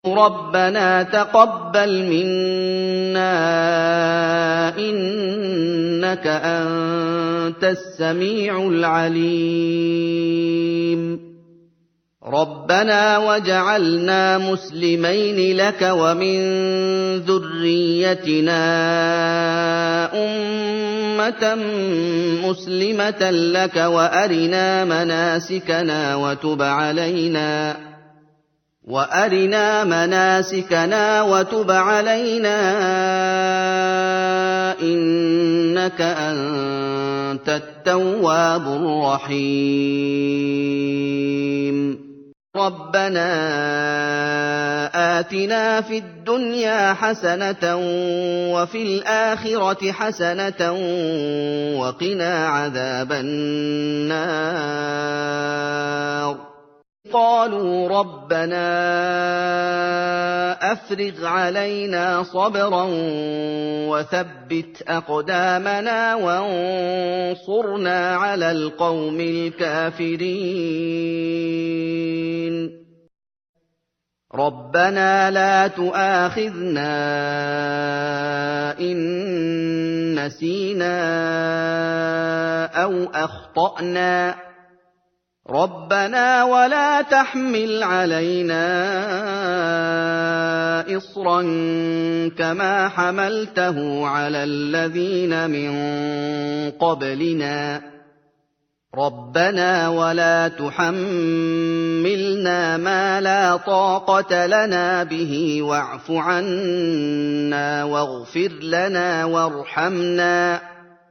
رَبَّنَا تَقَبَّلْ مِنَّا إِنَّكَ أَنتَ السَّمِيعُ الْعَلِيمُ رَبَّنَا وَاجْعَلْنَا مُسْلِمَيْنِ لَكَ وَمِن ذُرِّيَّتِنَا أُمَّةً مُّسْلِمَةً لَّكَ وَأَرِنَا مَنَاسِكَنَا وَتُبْ عَلَيْنَا إِنَّكَ أَنتَ التَّوَّابُ الرَّحِيمُ رَبَّنَا آتِنَا فِي الدُّنْيَا حَسَنَةً وَفِي الْآخِرَةِ حَسَنَةً وَقِنَا عَذَابَ النَّارِ قَالُوا رَبَّنَا أَفْرِغْ عَلَيْنَا صَبْرًا وَثَبِّتْ أَقْدَامَنَا وَانصُرْنَا عَلَى الْقَوْمِ الْكَافِرِينَ رَبَّنَا لَا تُؤَاخِذْنَا إِن نَّسِينَا أَوْ أَخْطَأْنَا رَبَّنَا وَلَا تَحْمِلْ عَلَيْنَا إِصْرًا كَمَا حَمَلْتَهُ عَلَى الَّذِينَ مِن قَبْلِنَا رَبَّنَا وَلَا تُحَمِّلْنَا مَا لَا طَاقَةَ لَنَا بِهِ وَاعْفُ عَنَّا وَاغْفِرْ لَنَا وَارْحَمْنَا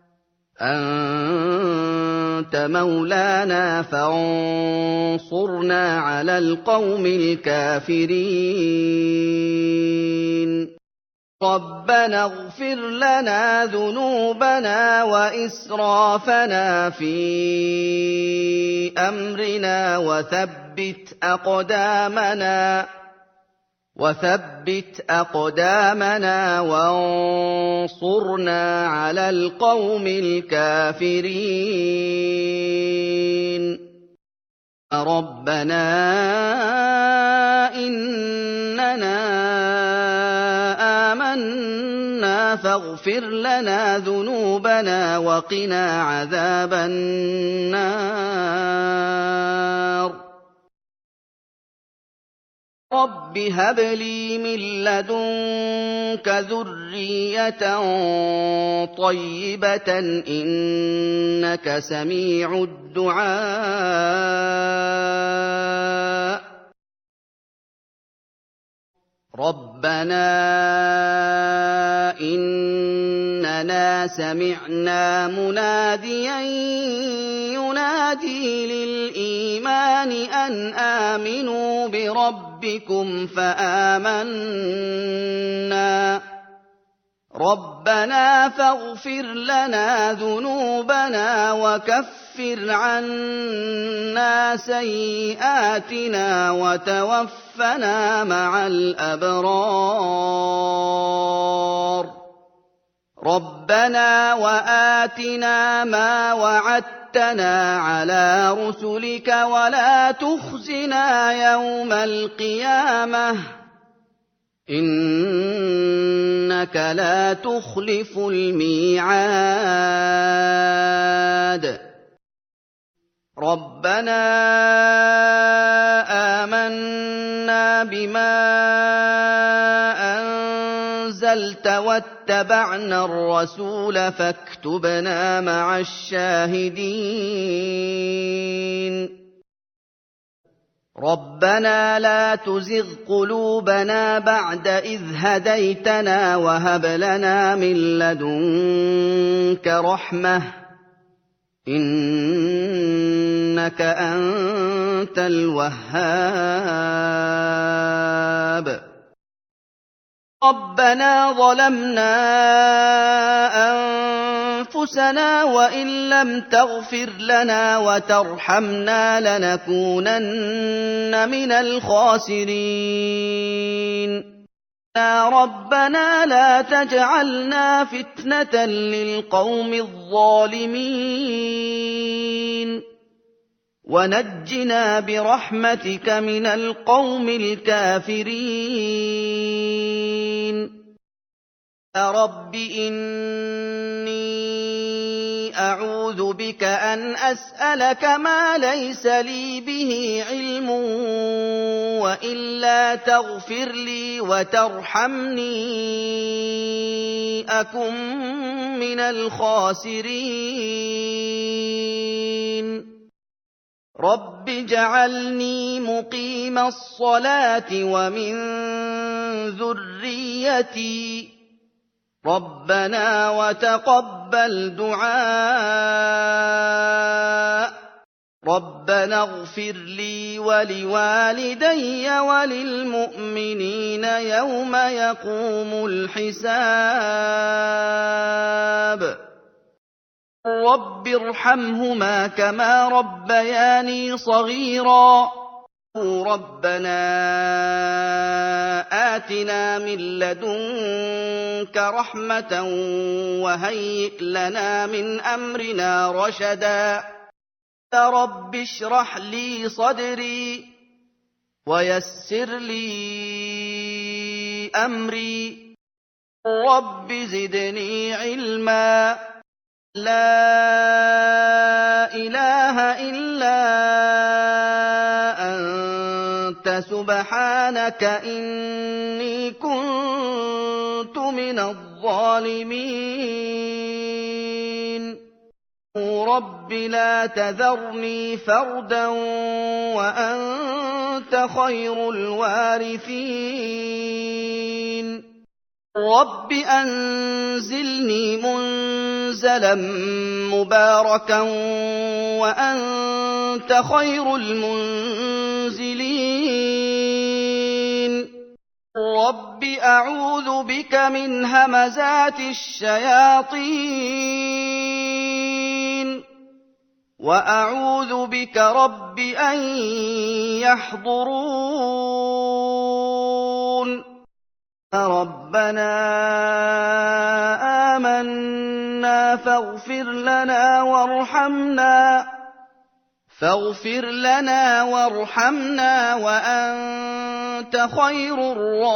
أَنتَ مَوْلَانَا فَانصُرْنَا عَلَى الْقَوْمِ الْكَافِرِينَ رَبَّنَا اغْفِرْ لَنَا ذُنُوبَنَا وَإِسْرَافَنَا فِي أَمْرِنَا وَثَبِّتْ أَقْدَامَنَا وَانصُرْنَا عَلَى الْقَوْمِ الْكَافِرِينَ رَبَّنَا إِنَّنَا آمَنَّا فَاغْفِرْ لَنَا ذُنُوبَنَا وَقِنَا عَذَابَ النَّارِ رَبِّ هَبْ لِي مِن لَّدُنكَ ذُرِّيَّةً طَيِّبَةً ۖ إِنَّكَ سَمِيعُ الدُّعَاءِ رَبَّنَا إِنَّنَا سَمِعْنَا مُنَادِيًا يُنَادِي لِلْإِيمَانِ أَنْ آمِنُوا بِرَبِّكُمْ فَآمَنَّا رَبَّنَا فَاغْفِرْ لَنَا ذُنُوبَنَا وَكَفِّرْ عَنَّا سَيِّئَاتِنَا وَتَوَفَّنَا مَعَ الْأَبْرَارِ رَبَّنَا وَآتِنَا مَا وَعَدتَّنَا عَلَىٰ رُسُلِكَ وَلَا تُخْزِنَا يَوْمَ الْقِيَامَةِ ۗ إِنَّكَ لَا تُخْلِفُ الْمِيعَادَ رَبَّنَا آمَنَّا بِمَا أَنزَلْتَ وَاتَّبَعْنَا الرَّسُولَ فَاكْتُبْنَا مَعَ الشَّاهِدِينَ رَبَّنَا لَا تُزِغْ قُلُوبَنَا بَعْدَ إِذْ هَدَيْتَنَا وَهَبْ لَنَا مِن لَّدُنكَ رَحْمَةً ۚ إِنَّكَ أَنتَ الْوَهَّابُ رَبَّنَا ظَلَمْنَا أَنفُسَنَا وَإِن لَّمْ تَغْفِرْ لَنَا وَتَرْحَمْنَا لَنَكُونَنَّ مِنَ الْخَاسِرِينَ رَبَّنَا لَا تَجْعَلْنَا فِتْنَةً لِّلْقَوْمِ الظَّالِمِينَ وَنَجِّنَا بِرَحْمَتِكَ مِنَ الْقَوْمِ الْكَافِرِينَ يَا رَبِّ إِنِّي أَعُوذُ بِكَ أَنْ أَسْأَلَكَ مَا لَيْسَ لِي بِهِ عِلْمٌ وَإِلَّا تَغْفِرْ لِي وَتَرْحَمْنِي أَكُن مِّنَ الْخَاسِرِينَ رَبِّ اجْعَلْنِي مُقِيمَ الصَّلَاةِ وَمِن ذُرِّيَّتِي رَبَّنَا وَتَقَبَّلْ دُعَاءِ رَبَّنَا اغْفِرْ لِي وَلِوَالِدَيَّ وَلِلْمُؤْمِنِينَ يَوْمَ يَقُومُ الْحِسَابُ رَبِّ ارْحَمْهُمَا كَمَا رَبَّيَانِي صَغِيرًا رَبَّنَا آتِنَا مِن لَّدُنكَ رَحْمَةً وَهَيِّئْ لَنَا مِنْ أَمْرِنَا رَشَدًا يَا رَبِّ اشْرَحْ لِي صَدْرِي وَيَسِّرْ لِي أَمْرِي رَبِّ زِدْنِي عِلْمًا لَا إِلَٰهَ إِلَّا أَنتَ سُبْحَانَكَ إِنِّي كُنتُ مِنَ الظَّالِمِينَ رَبِّ لَا تَذَرْنِي فَرْدًا وَأَنتَ خَيْرُ الْوَارِثِينَ رَبِّ أَنزِلْنِي مُنزَلًا مُّبَارَكًا وَأَنتَ خَيْرُ الْمُنزِلِينَ رَبِّ أَعُوذُ بِكَ مِنْ هَمَزَاتِ الشَّيَاطِينِ وَأَعُوذُ بِكَ رَبِّ أَن يَحْضُرُونِ رَبَّنَا آمَنَّا فاغفر لنا وارحمنا وأنت خير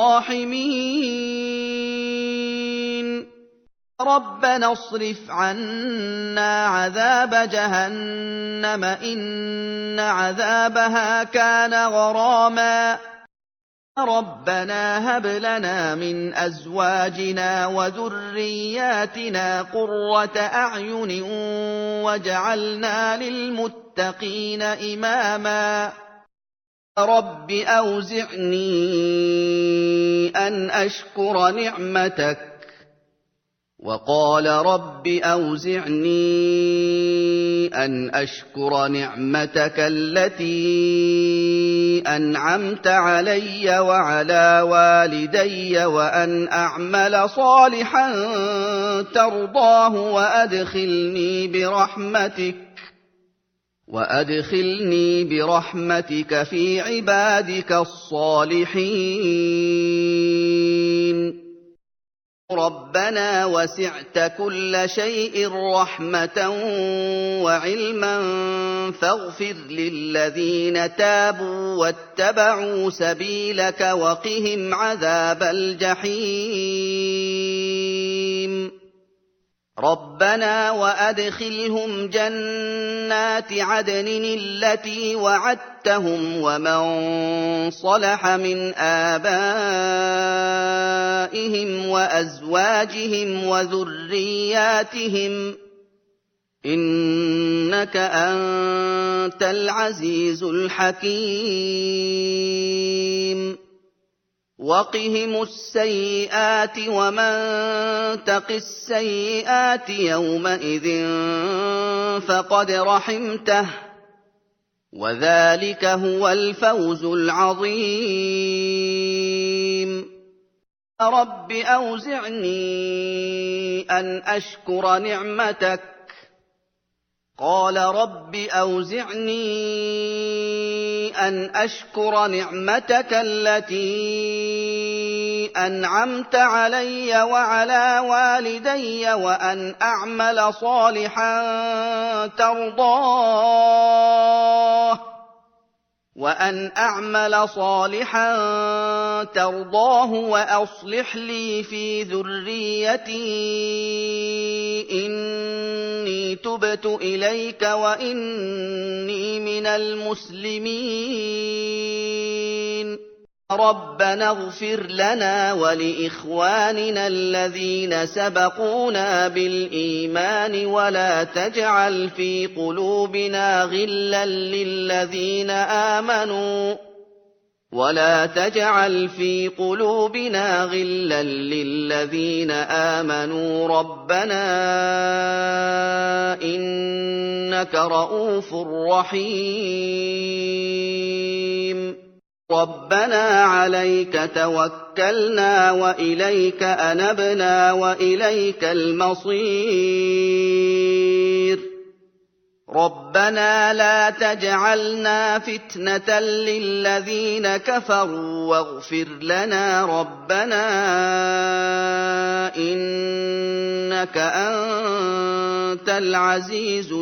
الراحمين رَبَّنَا اصْرِفْ عَنَّا عَذَابَ جَهَنَّمَ إِنَّ عَذَابَهَا كَانَ غَرَامًا رَبَّنَا هَبْ لَنَا مِنْ أَزْوَاجِنَا وَذُرِّيَّاتِنَا قُرَّةَ أَعْيُنٍ وَاجْعَلْنَا لِلْمُتَّقِينَ إِمَامًا رَبِّ أَوْزِعْنِي أَنْ أَشْكُرَ نِعْمَتَكَ وَقَالَ رَبِّ أَوْزِعْنِي أَنْ أَشْكُرَ نِعْمَتَكَ الَّتِي أَنْعَمْتَ عَلَيَّ وَعَلَىٰ وَالِدَيَّ وَأَنْ أَعْمَلَ صَالِحًا تَرْضَاهُ وَأَدْخِلْنِي بِرَحْمَتِكَ فِي عِبَادِكَ الصَّالِحِينَ رَبَّنَا وَسِعْتَ كُلَّ شَيْءٍ رَّحْمَةً وَعِلْمًا فاغْفِرْ لِلَّذِينَ تَابُوا وَاتَّبَعُوا سَبِيلَكَ وَقِهِمْ عَذَابَ الْجَحِيمِ رَبَّنَا وَأَدْخِلْهُمْ جَنَّاتِ عَدْنٍ الَّتِي وَعَدتَّهُمْ وَمَن صَلَحَ مِنْ آبَائِهِمْ وَأَزْوَاجِهِمْ وَذُرِّيَّاتِهِمْ ۚ إِنَّكَ أَنتَ الْعَزِيزُ الْحَكِيمُ وَقِهِمُ السَّيِّئَاتِ وَمَن تَقِ السَّيِّئَاتِ يَوْمَئِذٍ فَقَدْ رَحِمْتَهُ ۚ وَذَٰلِكَ هُوَ الْفَوْزُ الْعَظِيمُ رَبِّ أَوْزِعْنِي أَنْ أَشْكُرَ نِعْمَتَكَ قَالَ رَبِّ أَوْزِعْنِي أَنْ أَشْكُرَ نِعْمَتَكَ الَّتِي أنعمت علي وعلى والدي وأن أعمل صالحا ترضاه وأصلح لي في ذريتي إني تبت إليك وإني من المسلمين ربنا اغفر لنا ولإخواننا الذين سبقونا بالإيمان ولا تجعل في قلوبنا غلا للذين آمنوا ربنا إنك رءوف رحيم ربنا عليك توكلنا وإليك أنبنا وإليك المصير ربنا لا تجعلنا فتنة للذين كفروا واغفر لنا ربنا إنك أنت العزيز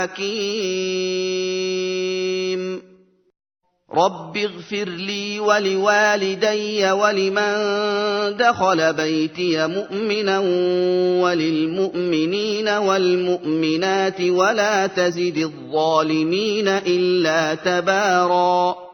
الحكيم رب اغفر لي ولوالدي ولمن دخل بيتي مؤمنا وللمؤمنين والمؤمنات ولا تزد الظالمين إلا تباراً